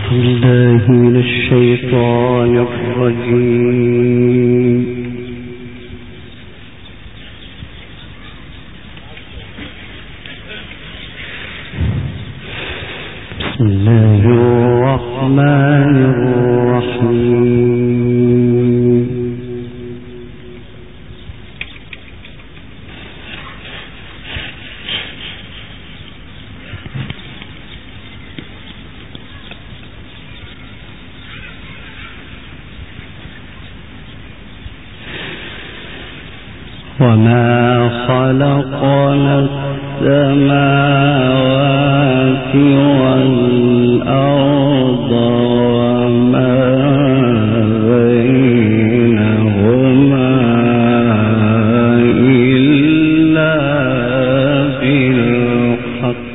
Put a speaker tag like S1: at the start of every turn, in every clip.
S1: بالله من الشيطان الرجيم. بسم الله الرحمن الرحيم. وما خلقنا السماوات والأرض وما بينهما إلا بالحق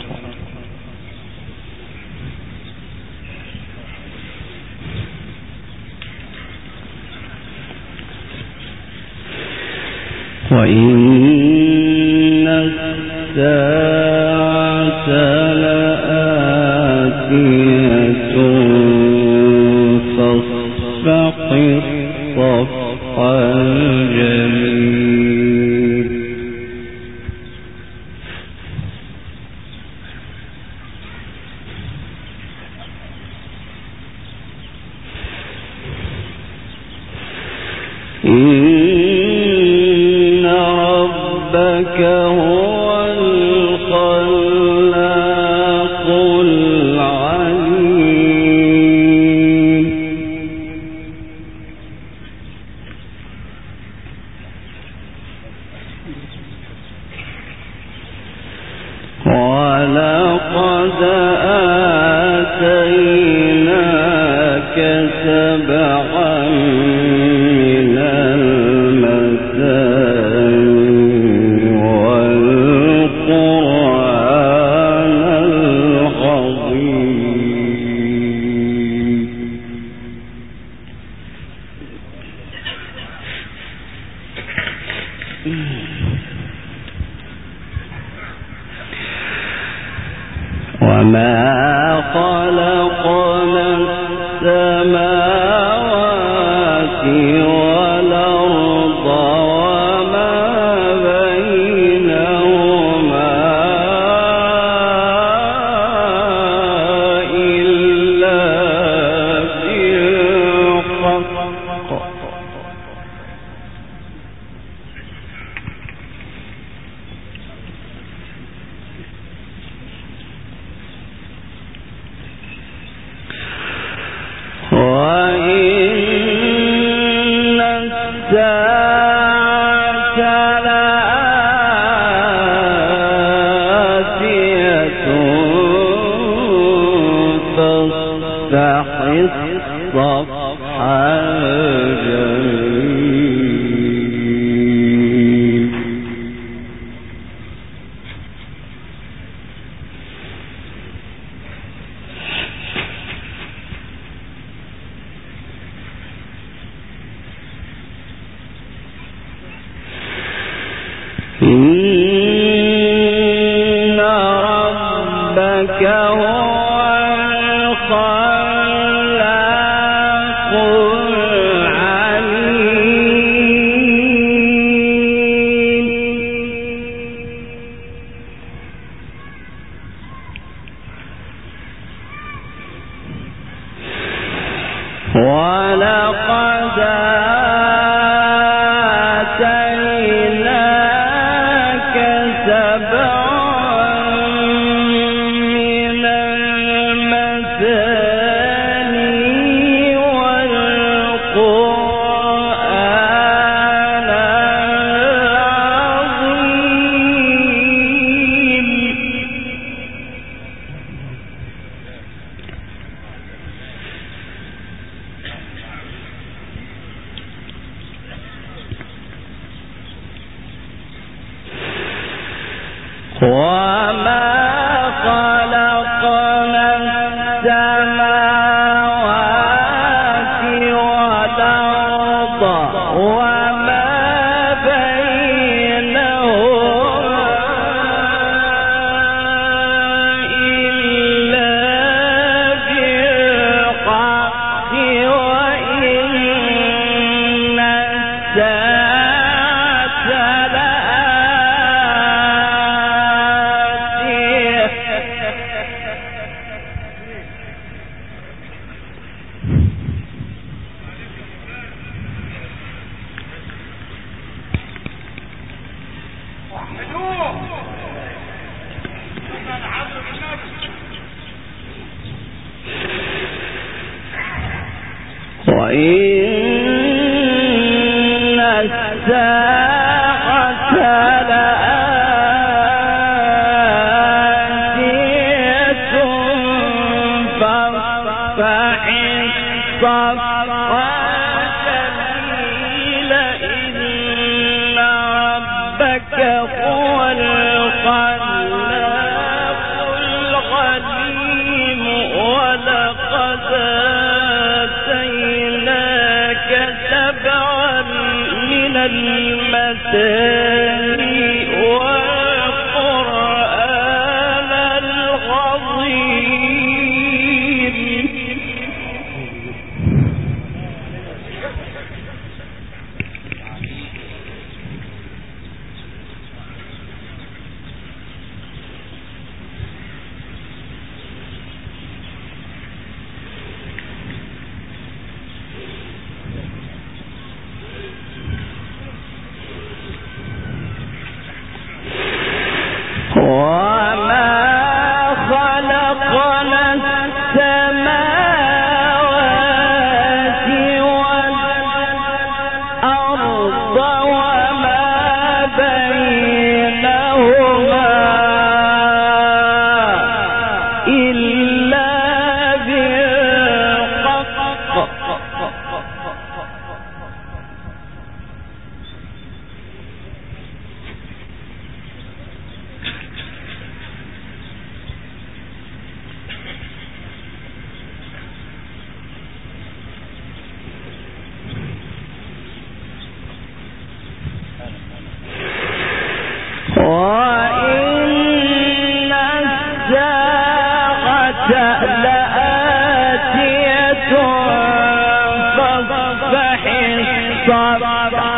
S1: وإن الساعة لآتية فاصفح الصفح الجميل. إن ربك هو الخلاق العليم. ولقد آتيناك سبعا من المثاني والقرآن العظيم. وما خلقنا السماوات والأرض وما بينهما إلا بالحق وإن الساعة لآتية فاصفح الصفح الجميل. إن ربك هو الخلاق العليم. ولقد آتيناك سبعا من المثاني والقرآن العظيم. وما خلقنا السماوات والأرض وما بينهما إلا وإن الساعة لآتية فاصفح الصفح الجميل إن ربك هو الخلاق العليم ولقد آتيناك سبعا من المثاني والقرآن العظيم وما خلقنا السماوات والأرض وما بينهما إلا بالحق وإن الساعة لآتية فاصفح الصفح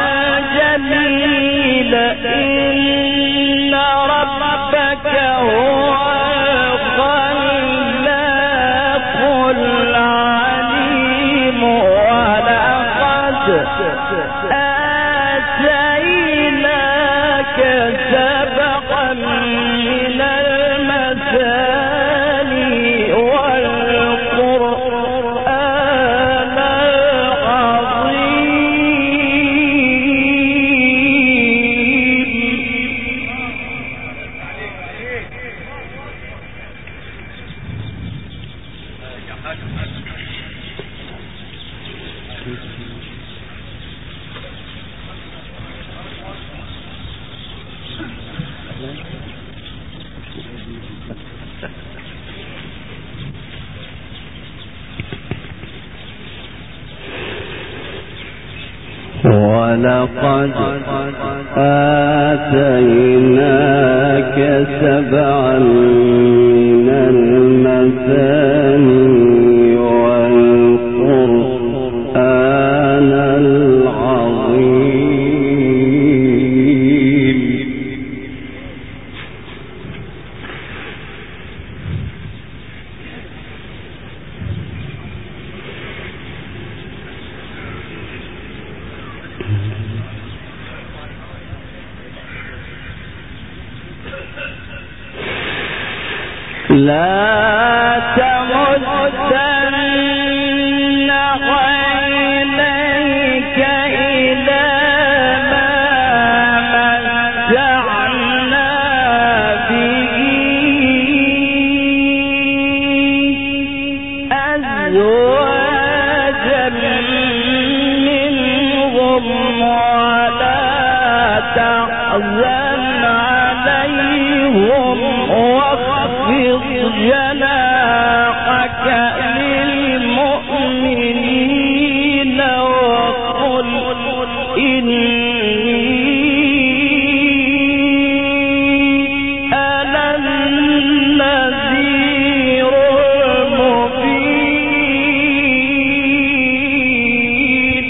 S1: الجميل إن ربك هو الخلاق العليم ولقد آتيناك سبقا من المثاني والقرآن ولقد آتيناك سبعا من المثاني والقرآن العظيم لا تمدن عينيك إلى ما متعنا به أزواجا منهم ولا تحزن عليهم واخفض جناحك للمؤمنين وقل إني أنا النذير المبين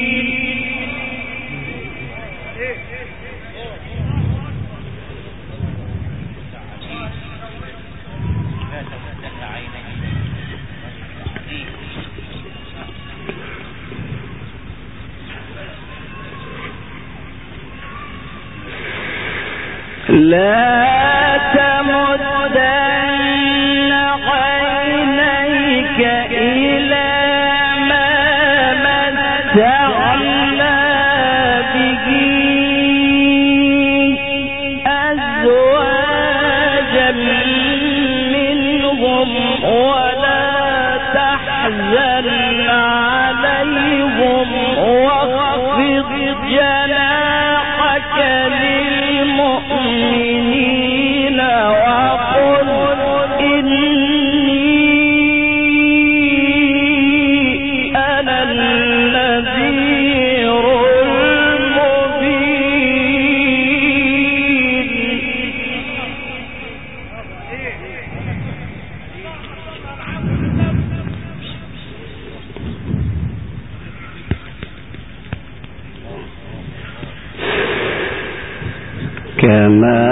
S1: لا تمدن عينيك إلى ما تحزن عليهم واخفض جناحك للمؤمنين وقل إني أنا النذير المبين. كما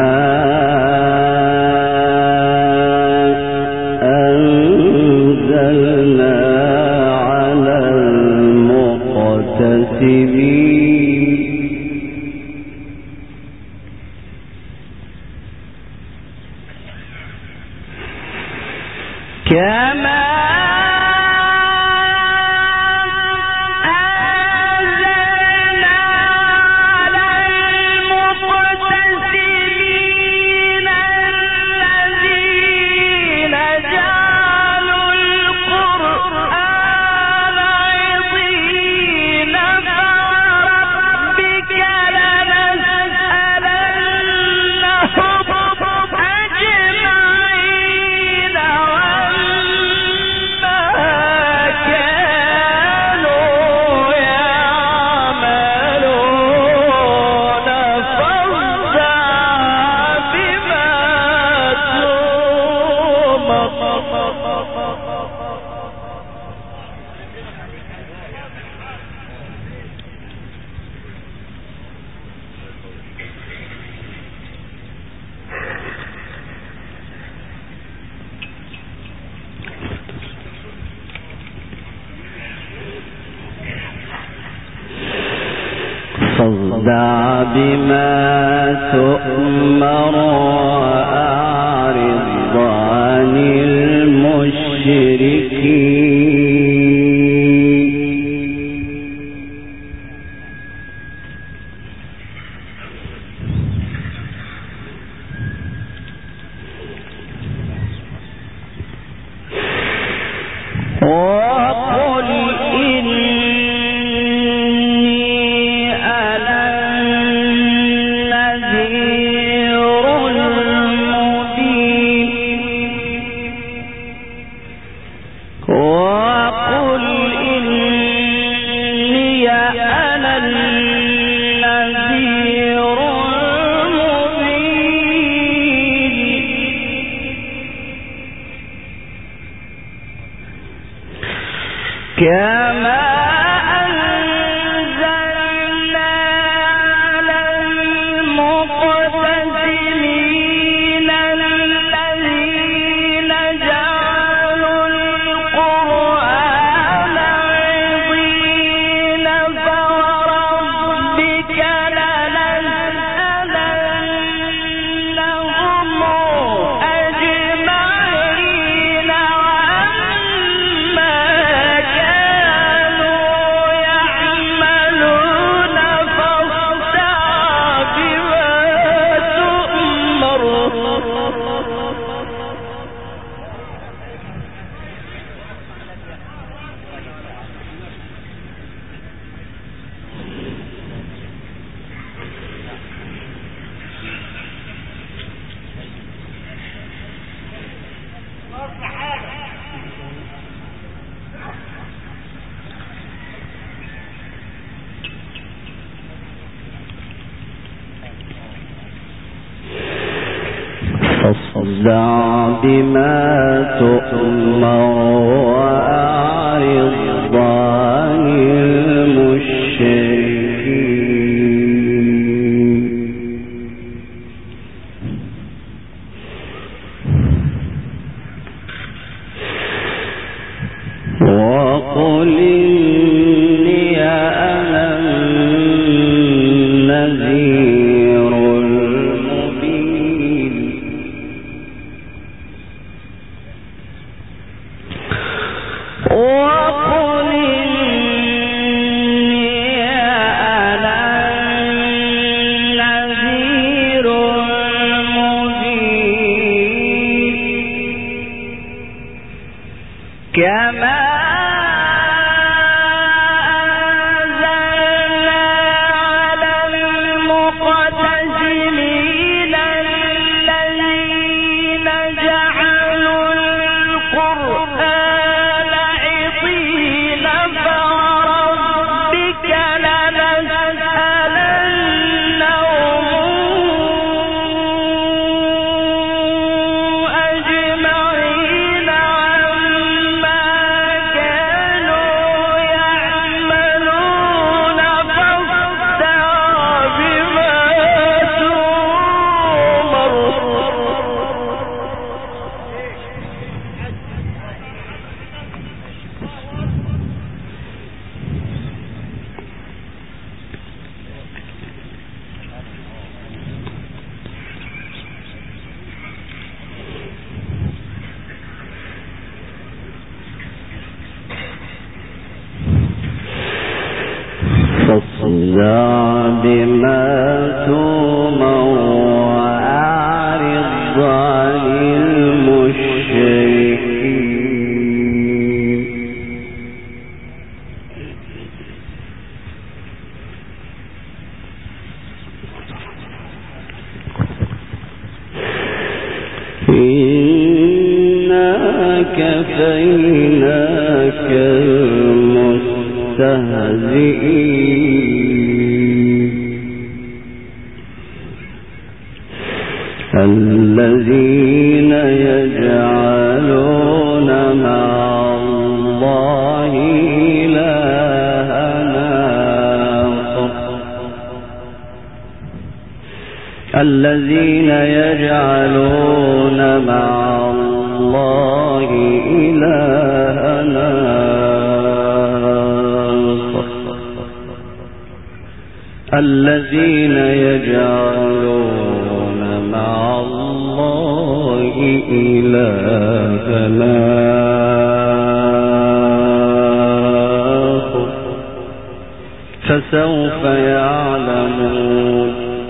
S1: أنزلنا على المقتسمين كما فاصدع بما تؤمر وأعرض عن المشركين وقل كما أنزلنا على المقتسمين الذين جعلوا القرآن عضين فوربك لنسألنهم أجمعين عما فاصدع بما تؤمر وأعرض عن المشركين وقل إني أنا النذير المبين وقل إني أنا النذير المبين كما بما تؤمر وأعرض عن المشركين إنا كفيناك المستهزئين الذين يجعلون مع الله إلهًا آخر الذين يجعلون مع الله إلهًا آخر الذين يجعلون مع الله إلهًا آخر فسوف يعلمون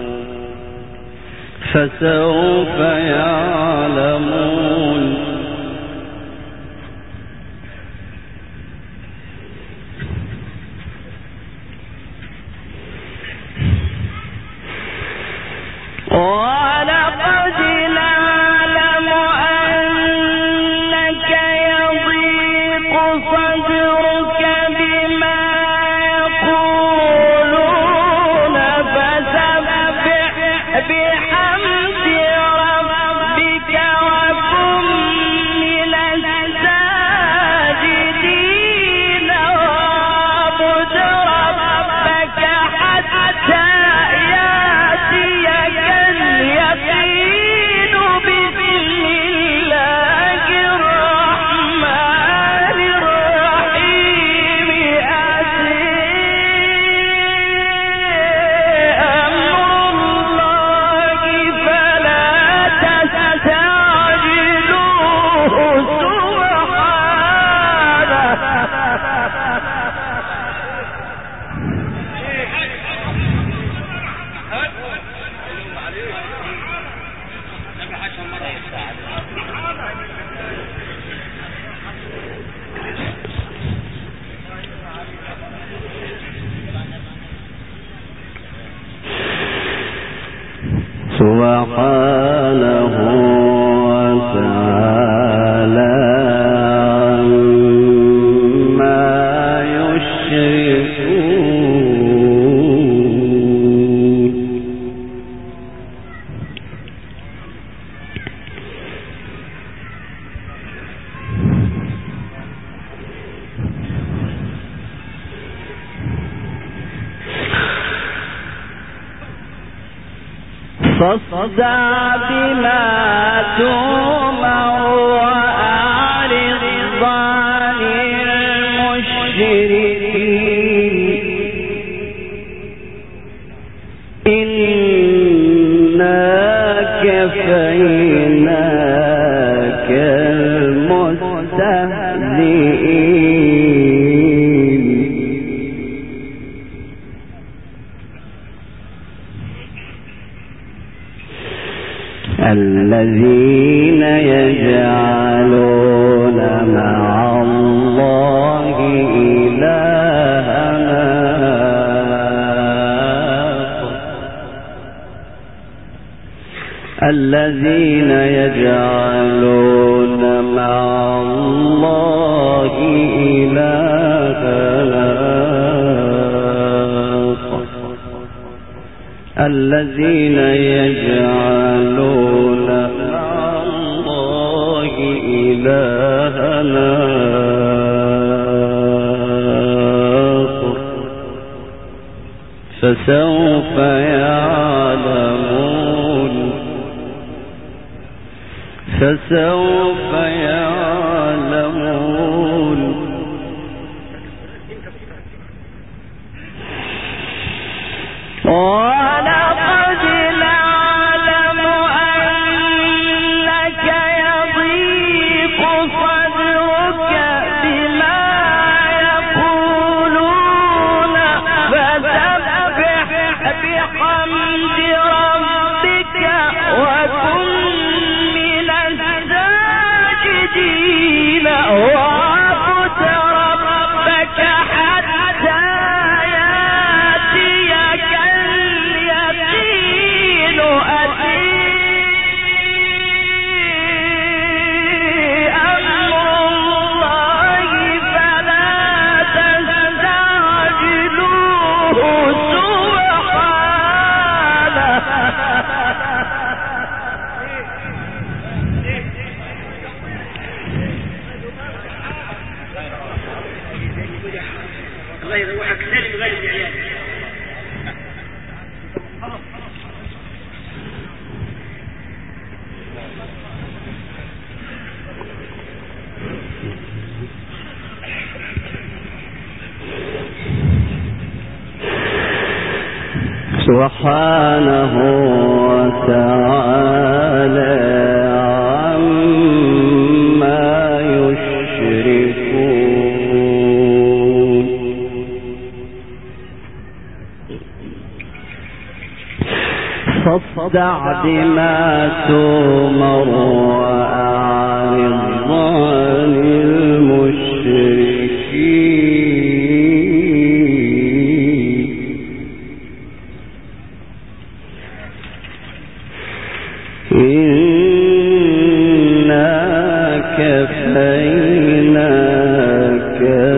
S1: ولقد نعلم أنك يضيق صدرك بما يقولون فسبح بحمد ربك وكن من الساجدين واعبد ربك حتى يأتيك اليقين بسم الله الرحمن الرحيم أمر الله فلا تستعجلوه سبحانه وتعالى عما يشركون فاصدع بما تؤمر وأعرض عن المشركين إنا كفيناك المستهزئين الذين يجعلون مع الله إلهًا آخر الذين يجعلون مع الله إلهًا آخر الذين يجعلون مع الله إلهًا آخر فسوف يعلمون ولقد نعلم أنك يضيق صدرك بما يقولون فسبح
S2: الله يروحك سالم غير العيال.
S1: سبحانه وتعالى عما يشركون. فاصدع بما تؤمر وأعرض عن المشركين. إنا كفيناك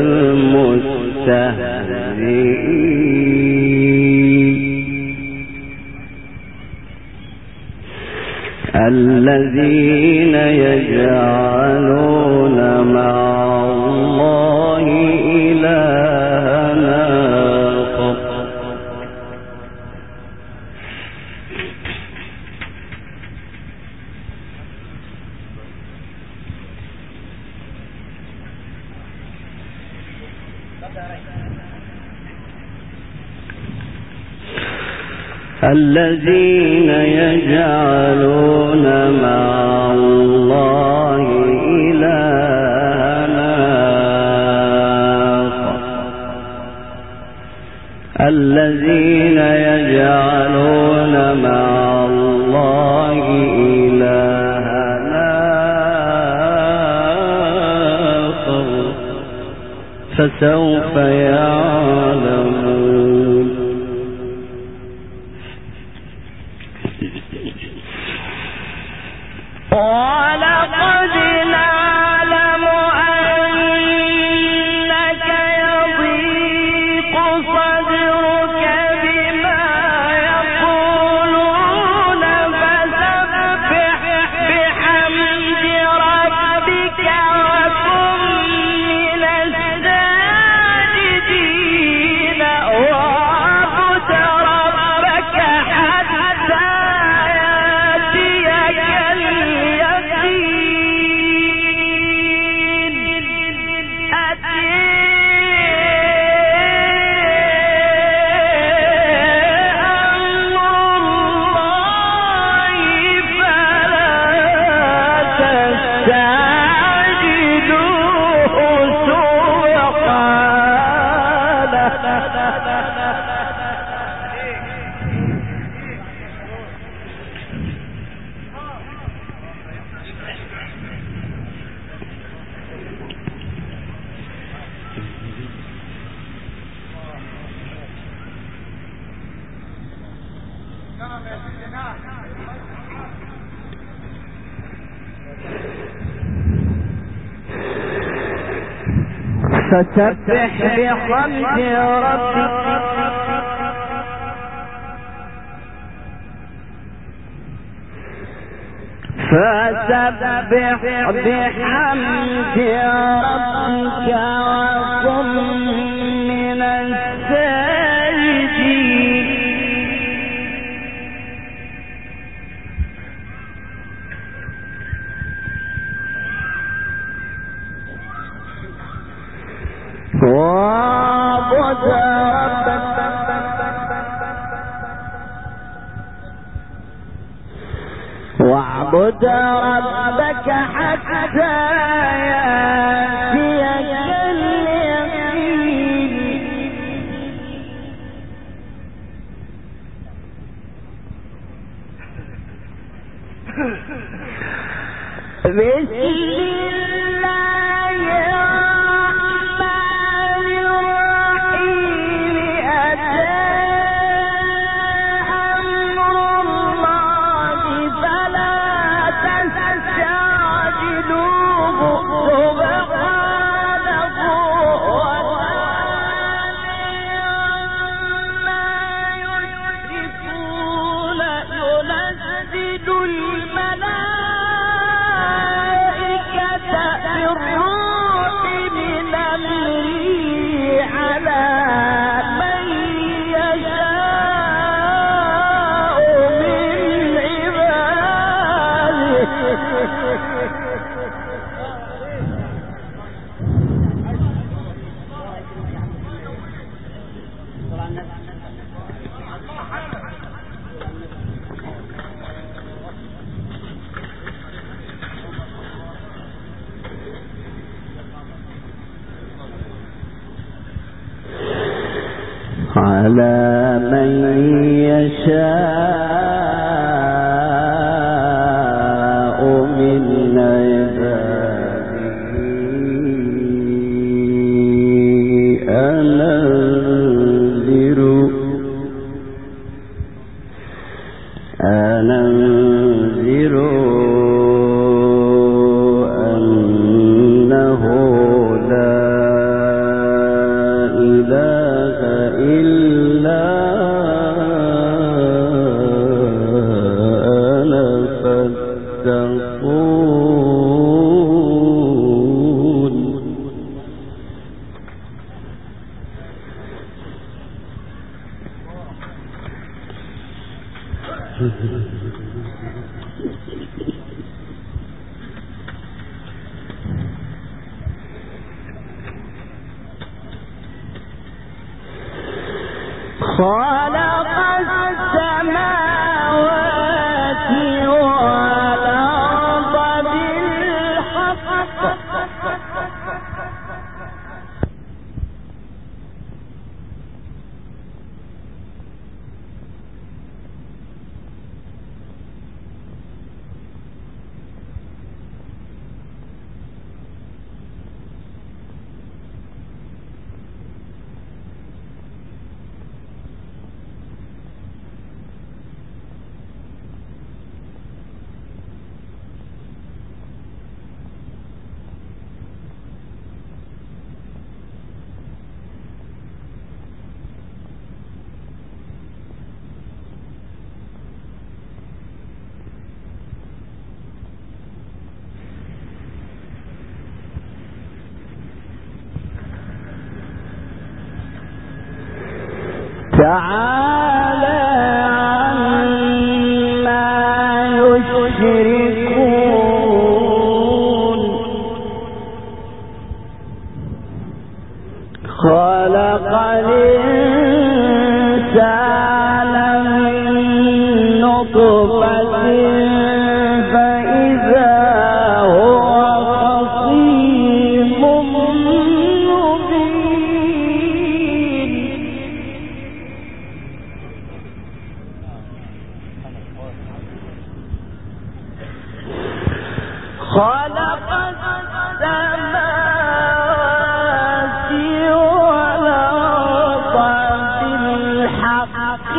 S1: المستهزئين الذين يجعلون مع الله إلهًا آخر. الذين يجعلون مع الله إلهًا آخر. الذين يجعلون مع الله إلهًا آخر فسوف يعلمون. ولقد نعلم أنك يضيق صدرك بما يقولون فسبح بحمد ربك وكن من الساجدين واعبد ربك حتى يأتيك فسبح بحمد ربك وكن من الساجدين. واعبد ربك حتى يأتيك اليقين. الملائكة على من يشاء من عباده أنذر أنه لا إله إلا أنا فاتقون. خلق السماوات والأرض بالحق تعالى عما يشركون. خلق الإنسان من نطفة فإذا هو خصيم مبين. خلق السماوات والأرض بالحق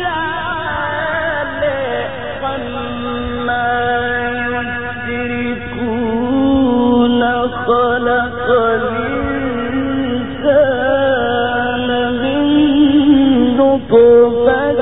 S1: تعالى عما يشركون. خلق الإنسان من نطفة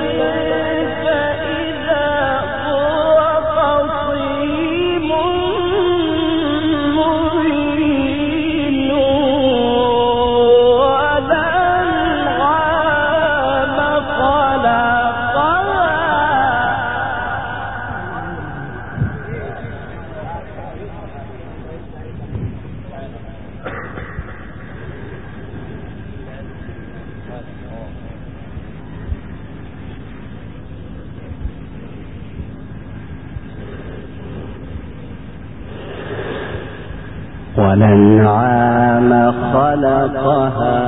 S1: والأنعام خلقها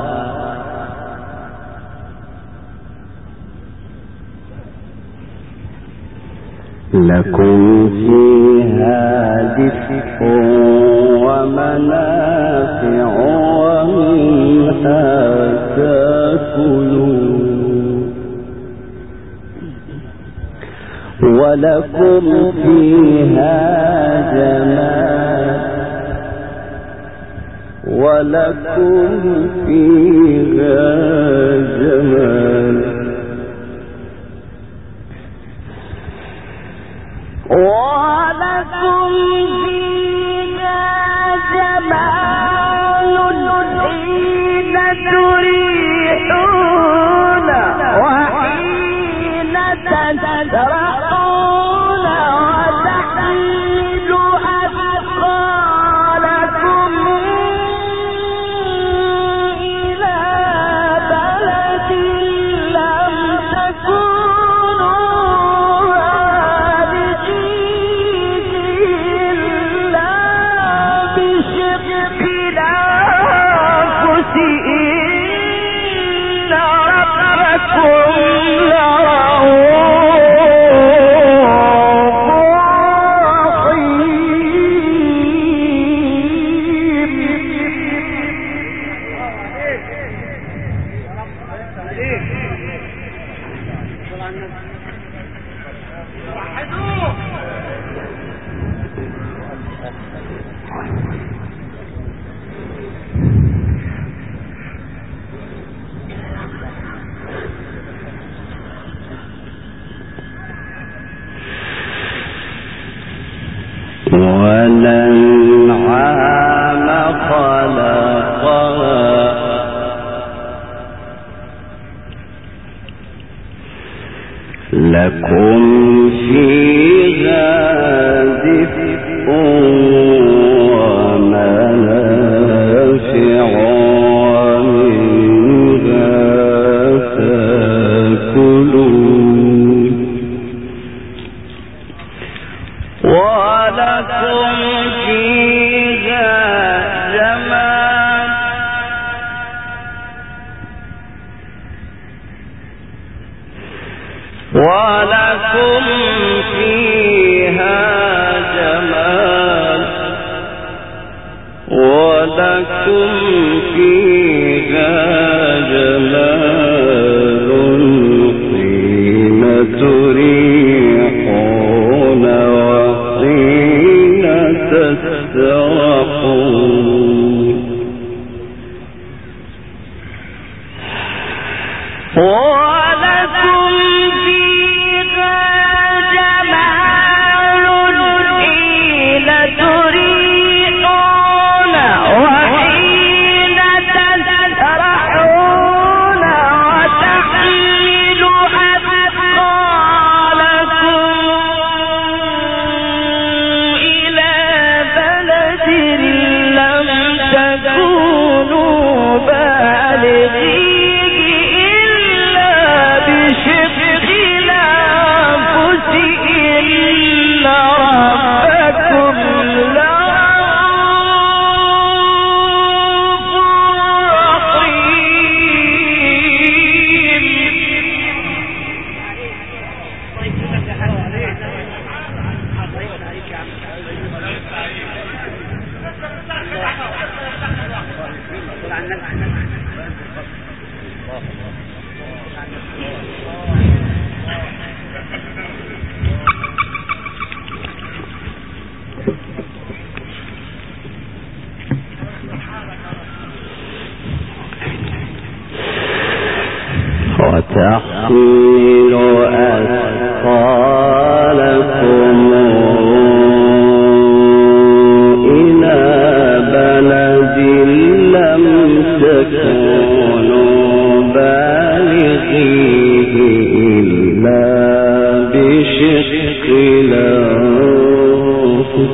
S1: لكم فيها دفء ومنافع ومنها تأكلون ولكم فيها جمال ولكم فيها جمال ولكم فيها جمال حين تريحون وحين تسرحون وتحمل أثقالكم إلى بلد لم تكونوا بالغيه لكم فيها دفء ومنافع ومنها تأكلون ولكم فيها جمال ولكم فيها جمال ولكم فيها جمال حين تريحون وحين تسترحون ولكم فيها جمال حين تريحون وحين تسرحون وتحمل أثقالكم إلى بلد لم تكونوا بالغين وتحمل أثقالكم إلى بلد لم تكونوا بالغيه إلا بشق الأنفس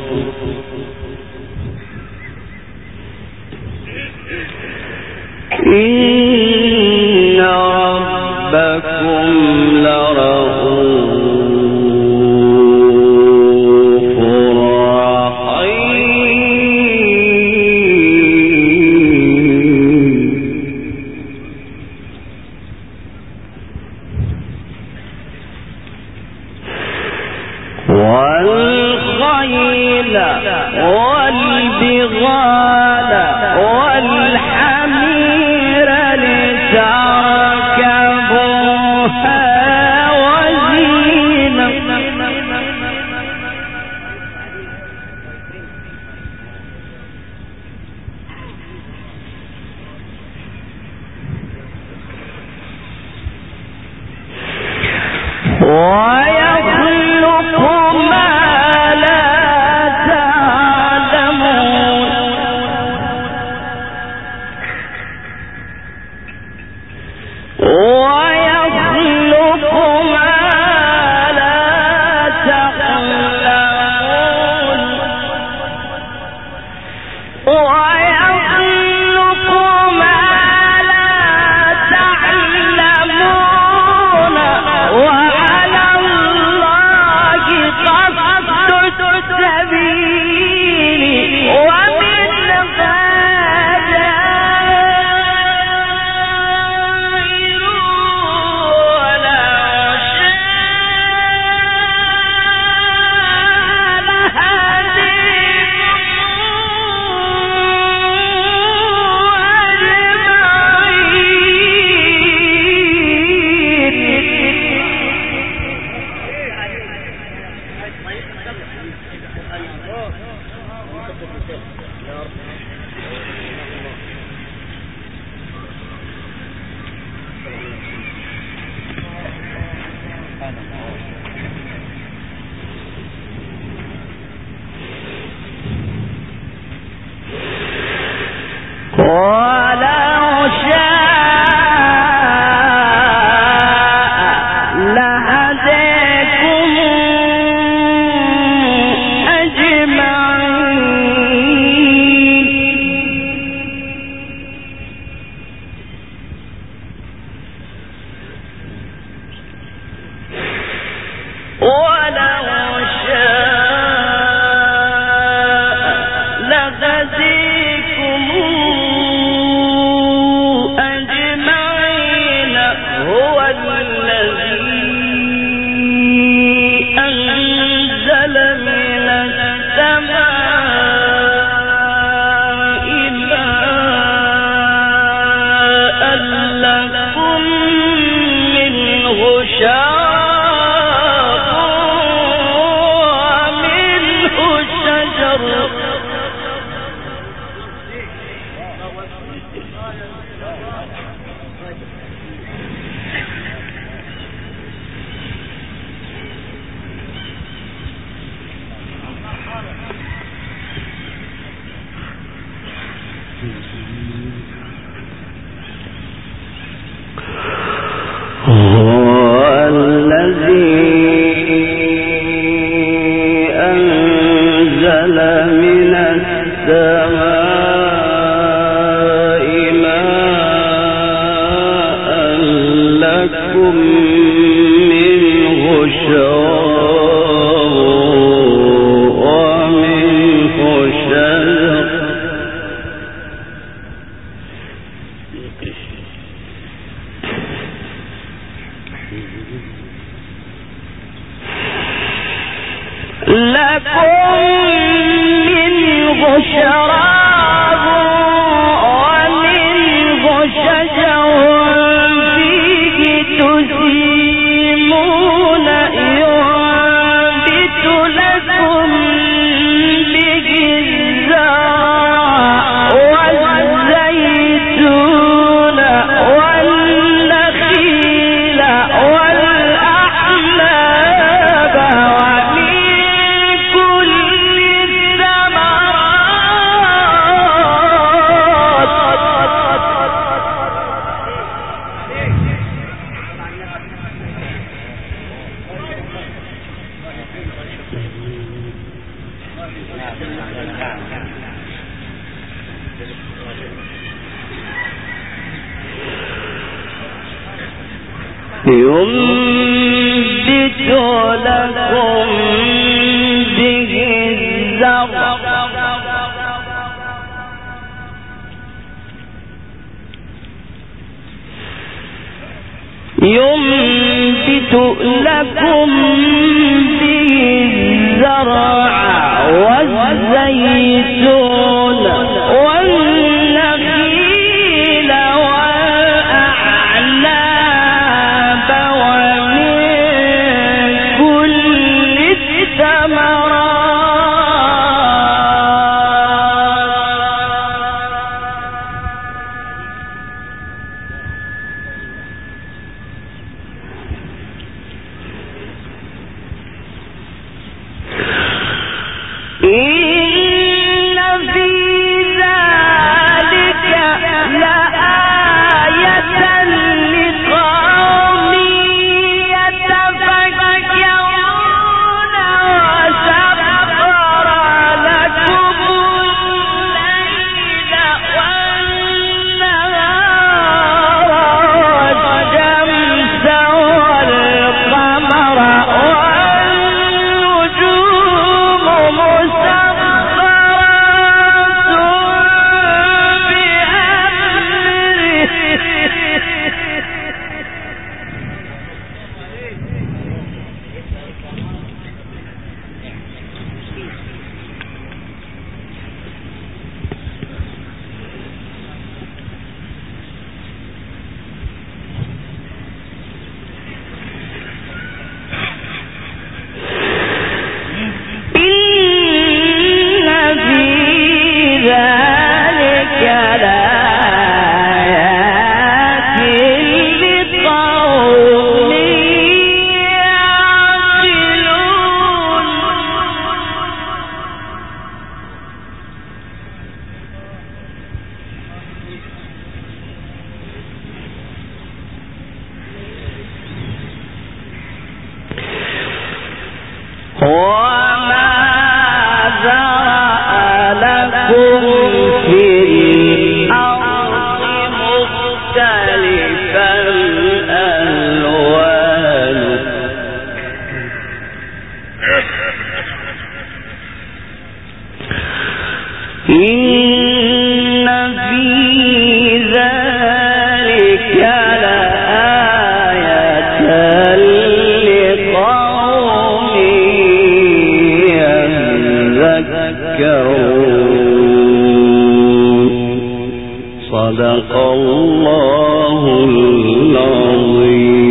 S1: إن ربكم لرؤوف رحيم والخيل والبغال والحمير لتركبوها وزينة ينبت لكم به الزرع والزيتون والنخيل والأعناب ومن كل الثمرات صدق الله العظيم.